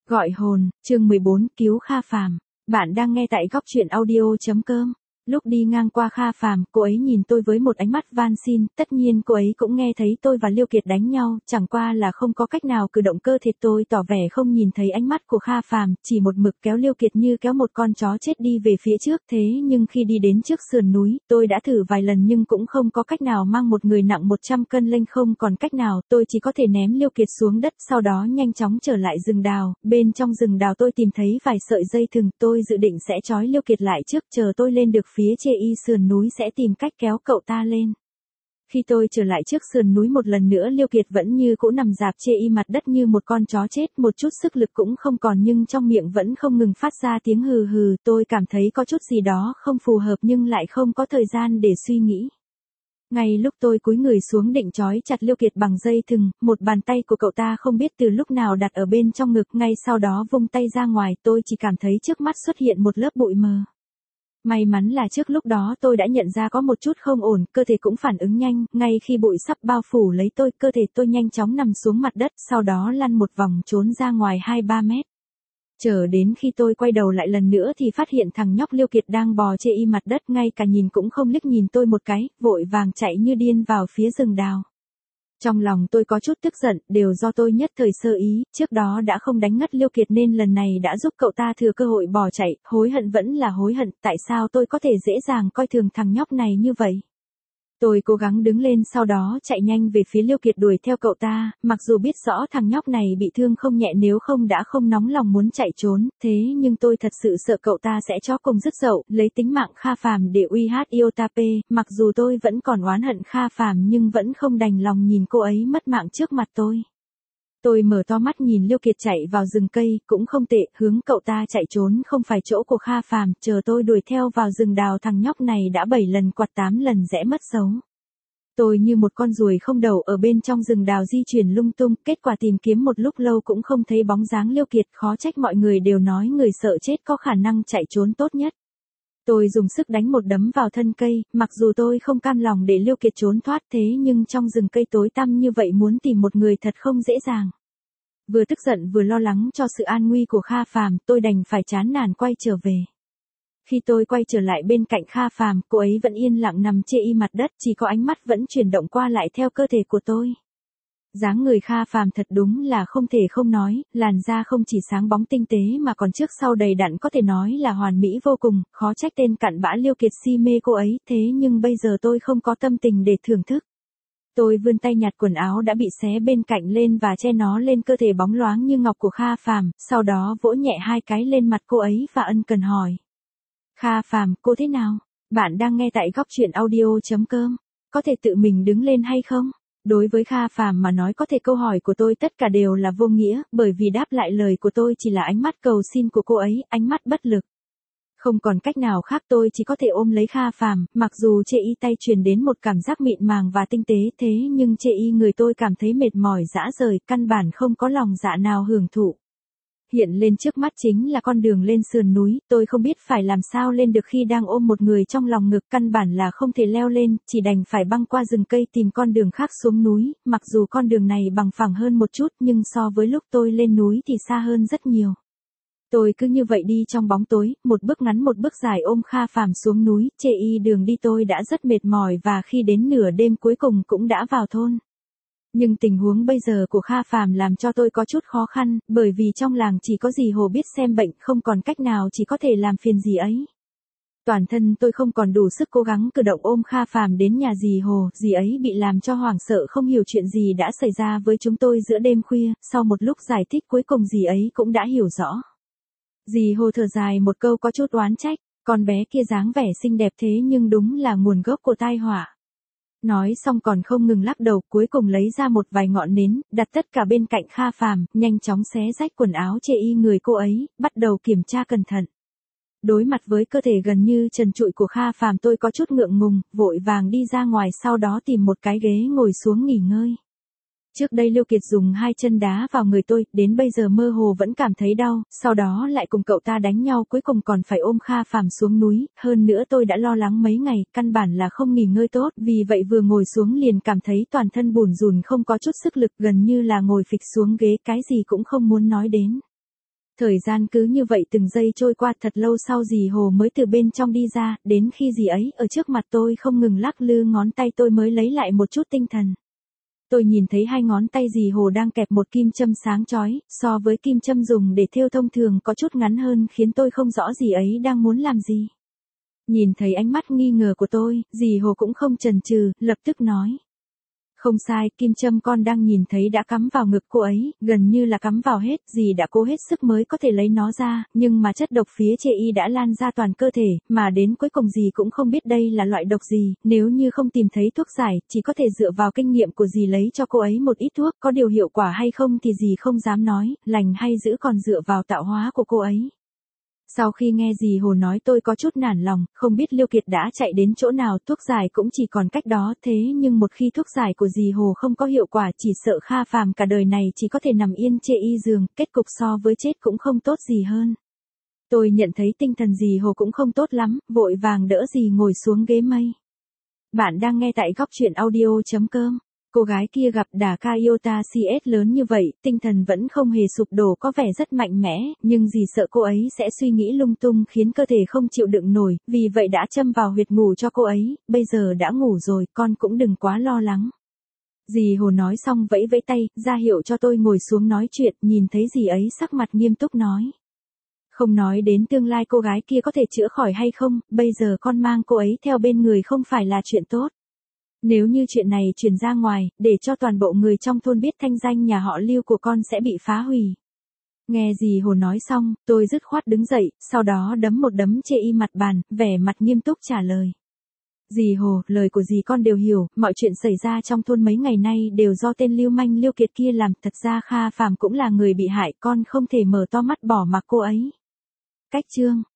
Gọi hồn, chương 14, cứu Kha Phàm. Bạn đang nghe tại góc truyện audio.com. Lúc đi ngang qua Kha Phàm, cô ấy nhìn tôi với một ánh mắt van xin, tất nhiên cô ấy cũng nghe thấy tôi và Liêu Kiệt đánh nhau, chẳng qua là không có cách nào cử động cơ thể, tôi tỏ vẻ không nhìn thấy ánh mắt của Kha Phàm, chỉ một mực kéo Liêu Kiệt như kéo một con chó chết đi về phía trước. Thế nhưng khi đi đến trước sườn núi, tôi đã thử vài lần nhưng cũng không có cách nào mang một người nặng 100 cân lên, không còn cách nào, tôi chỉ có thể ném Liêu Kiệt xuống đất, sau đó nhanh chóng trở lại rừng đào. Bên trong rừng đào tôi tìm thấy vài sợi dây thừng, tôi dự định sẽ trói Liêu Kiệt lại trước, chờ tôi lên được phía trên sườn núi sẽ tìm cách kéo cậu ta lên. Khi tôi trở lại trước sườn núi một lần nữa, Liêu Kiệt vẫn như cũ nằm rạp trên mặt đất như một con chó chết, một chút sức lực cũng không còn nhưng trong miệng vẫn không ngừng phát ra tiếng hừ hừ. Tôi cảm thấy có chút gì đó không phù hợp nhưng lại không có thời gian để suy nghĩ. Ngay lúc tôi cúi người xuống định trói chặt Liêu Kiệt bằng dây thừng, một bàn tay của cậu ta không biết từ lúc nào đặt ở bên trong ngực, ngay sau đó vung tay ra ngoài, tôi chỉ cảm thấy trước mắt xuất hiện một lớp bụi mờ. May mắn là trước lúc đó tôi đã nhận ra có một chút không ổn, cơ thể cũng phản ứng nhanh, ngay khi bụi sắp bao phủ lấy tôi, cơ thể tôi nhanh chóng nằm xuống mặt đất, sau đó lăn một vòng trốn ra ngoài 2-3 mét. Chờ đến khi tôi quay đầu lại lần nữa thì phát hiện thằng nhóc Liêu Kiệt đang bò trên mặt đất, ngay cả nhìn cũng không liếc nhìn tôi một cái, vội vàng chạy như điên vào phía rừng đào. Trong lòng tôi có chút tức giận, đều do tôi nhất thời sơ ý, trước đó đã không đánh ngất Liêu Kiệt nên lần này đã giúp cậu ta thừa cơ hội bỏ chạy, hối hận vẫn là hối hận, tại sao tôi có thể dễ dàng coi thường thằng nhóc này như vậy. Tôi cố gắng đứng lên, sau đó chạy nhanh về phía Liêu Kiệt đuổi theo cậu ta, mặc dù biết rõ thằng nhóc này bị thương không nhẹ, nếu không đã không nóng lòng muốn chạy trốn, thế nhưng tôi thật sự sợ cậu ta sẽ chó cùng dứt dậu, lấy tính mạng Kha Phàm để uy hát Iotape. Mặc dù tôi vẫn còn oán hận Kha Phàm nhưng vẫn không đành lòng nhìn cô ấy mất mạng trước mặt tôi. Tôi mở to mắt nhìn Liêu Kiệt chạy vào rừng cây, cũng không tệ, hướng cậu ta chạy trốn không phải chỗ của Kha Phàm, chờ tôi đuổi theo vào rừng đào, thằng nhóc này đã 7 lần quạt 8 lần rẽ mất dấu. Tôi như một con ruồi không đầu ở bên trong rừng đào di chuyển lung tung, kết quả tìm kiếm một lúc lâu cũng không thấy bóng dáng Liêu Kiệt, khó trách mọi người đều nói người sợ chết có khả năng chạy trốn tốt nhất. Tôi dùng sức đánh một đấm vào thân cây, mặc dù tôi không cam lòng để Liêu Kiệt trốn thoát, thế nhưng trong rừng cây tối tăm như vậy muốn tìm một người thật không dễ dàng. Vừa tức giận vừa lo lắng cho sự an nguy của Kha Phàm, tôi đành phải chán nản quay trở về. Khi tôi quay trở lại bên cạnh Kha Phàm, cô ấy vẫn yên lặng nằm trên mặt đất, chỉ có ánh mắt vẫn chuyển động qua lại theo cơ thể của tôi. Dáng người Kha Phàm thật đúng là không thể không nói, làn da không chỉ sáng bóng tinh tế mà còn trước sau đầy đặn, có thể nói là hoàn mỹ vô cùng, khó trách tên cặn bã Liêu Kiệt si mê cô ấy, thế nhưng bây giờ tôi không có tâm tình để thưởng thức. Tôi vươn tay nhặt quần áo đã bị xé bên cạnh lên và che nó lên cơ thể bóng loáng như ngọc của Kha Phàm, sau đó vỗ nhẹ 2 cái lên mặt cô ấy và ân cần hỏi. Kha Phàm, cô thế nào? Bạn đang nghe tại góc truyện audio.com. Có thể tự mình đứng lên hay không? Đối với Kha Phàm mà nói, có thể câu hỏi của tôi tất cả đều là vô nghĩa, bởi vì đáp lại lời của tôi chỉ là ánh mắt cầu xin của cô ấy, ánh mắt bất lực. Không còn cách nào khác, tôi chỉ có thể ôm lấy Kha Phàm, mặc dù trên y tay truyền đến một cảm giác mịn màng và tinh tế, thế nhưng trên y người tôi cảm thấy mệt mỏi rã rời, căn bản không có lòng dạ nào hưởng thụ. Hiện lên trước mắt chính là con đường lên sườn núi, tôi không biết phải làm sao lên được khi đang ôm một người trong lòng ngực, căn bản là không thể leo lên, chỉ đành phải băng qua rừng cây tìm con đường khác xuống núi, mặc dù con đường này bằng phẳng hơn một chút nhưng so với lúc tôi lên núi thì xa hơn rất nhiều. Tôi cứ như vậy đi trong bóng tối, một bước ngắn một bước dài ôm Kha Phàm xuống núi, trên y đường đi tôi đã rất mệt mỏi và khi đến nửa đêm cuối cùng cũng đã vào thôn. Nhưng tình huống bây giờ của Kha Phàm làm cho tôi có chút khó khăn, bởi vì trong làng chỉ có dì Hồ biết xem bệnh, không còn cách nào, chỉ có thể làm phiền dì ấy. Toàn thân tôi không còn đủ sức cố gắng cử động ôm Kha Phàm đến nhà dì Hồ, dì ấy bị làm cho hoảng sợ không hiểu chuyện gì đã xảy ra với chúng tôi giữa đêm khuya, sau một lúc giải thích cuối cùng dì ấy cũng đã hiểu rõ. Dì Hồ thở dài một câu có chút oán trách, con bé kia dáng vẻ xinh đẹp thế nhưng đúng là nguồn gốc của tai họa. Nói xong còn không ngừng lắc đầu, cuối cùng lấy ra một vài ngọn nến, đặt tất cả bên cạnh Kha Phàm, nhanh chóng xé rách quần áo trên y người cô ấy, bắt đầu kiểm tra cẩn thận. Đối mặt với cơ thể gần như trần trụi của Kha Phàm, tôi có chút ngượng ngùng, vội vàng đi ra ngoài, sau đó tìm một cái ghế ngồi xuống nghỉ ngơi. Trước đây Liêu Kiệt dùng 2 chân đá vào người tôi, đến bây giờ mơ hồ vẫn cảm thấy đau, sau đó lại cùng cậu ta đánh nhau, cuối cùng còn phải ôm Kha Phàm xuống núi, hơn nữa tôi đã lo lắng mấy ngày, căn bản là không nghỉ ngơi tốt, vì vậy vừa ngồi xuống liền cảm thấy toàn thân bủn rủn không có chút sức lực, gần như là ngồi phịch xuống ghế, cái gì cũng không muốn nói đến. Thời gian cứ như vậy từng giây trôi qua, thật lâu sau dì Hồ mới từ bên trong đi ra, đến khi dì ấy ở trước mặt tôi không ngừng lắc lư ngón tay tôi mới lấy lại một chút tinh thần. Tôi nhìn thấy hai ngón tay dì Hồ đang kẹp một kim châm sáng chói, so với kim châm dùng để thêu thông thường có chút ngắn hơn khiến tôi không rõ dì ấy đang muốn làm gì. Nhìn thấy ánh mắt nghi ngờ của tôi, dì Hồ cũng không chần chừ, lập tức nói. Không sai, kim châm con đang nhìn thấy đã cắm vào ngực cô ấy, gần như là cắm vào hết, dì đã cố hết sức mới có thể lấy nó ra, nhưng mà chất độc phía chê y đã lan ra toàn cơ thể, mà đến cuối cùng dì cũng không biết đây là loại độc gì, nếu như không tìm thấy thuốc giải, chỉ có thể dựa vào kinh nghiệm của dì lấy cho cô ấy một ít thuốc, có điều hiệu quả hay không thì dì không dám nói, lành hay dữ còn dựa vào tạo hóa của cô ấy. Sau khi nghe dì Hồ nói tôi có chút nản lòng, không biết Liêu Kiệt đã chạy đến chỗ nào, thuốc giải cũng chỉ còn cách đó, thế nhưng một khi thuốc giải của dì Hồ không có hiệu quả chỉ sợ Kha Phàm cả đời này chỉ có thể nằm yên chê y giường, kết cục so với chết cũng không tốt gì hơn. Tôi nhận thấy tinh thần dì Hồ cũng không tốt lắm, vội vàng đỡ dì ngồi xuống ghế mây. Bạn đang nghe tại góc truyện audio.com. Cô gái kia gặp đả ca Iota CS lớn như vậy, tinh thần vẫn không hề sụp đổ, có vẻ rất mạnh mẽ, nhưng dì sợ cô ấy sẽ suy nghĩ lung tung khiến cơ thể không chịu đựng nổi, vì vậy đã châm vào huyệt ngủ cho cô ấy, bây giờ đã ngủ rồi, con cũng đừng quá lo lắng. Dì Hồ nói xong vẫy vẫy tay, ra hiệu cho tôi ngồi xuống nói chuyện, nhìn thấy dì ấy sắc mặt nghiêm túc nói. Không nói đến tương lai cô gái kia có thể chữa khỏi hay không, bây giờ con mang cô ấy theo bên người không phải là chuyện tốt. Nếu như chuyện này truyền ra ngoài, để cho toàn bộ người trong thôn biết thanh danh nhà họ Lưu của con sẽ bị phá hủy. Nghe dì Hồ nói xong, tôi dứt khoát đứng dậy, sau đó đấm một đấm chê y mặt bàn, vẻ mặt nghiêm túc trả lời. Dì Hồ, lời của dì con đều hiểu, mọi chuyện xảy ra trong thôn mấy ngày nay đều do tên lưu manh Liêu Kiệt kia làm, thật ra Kha Phàm cũng là người bị hại, con không thể mở to mắt bỏ mặc cô ấy. Cách chương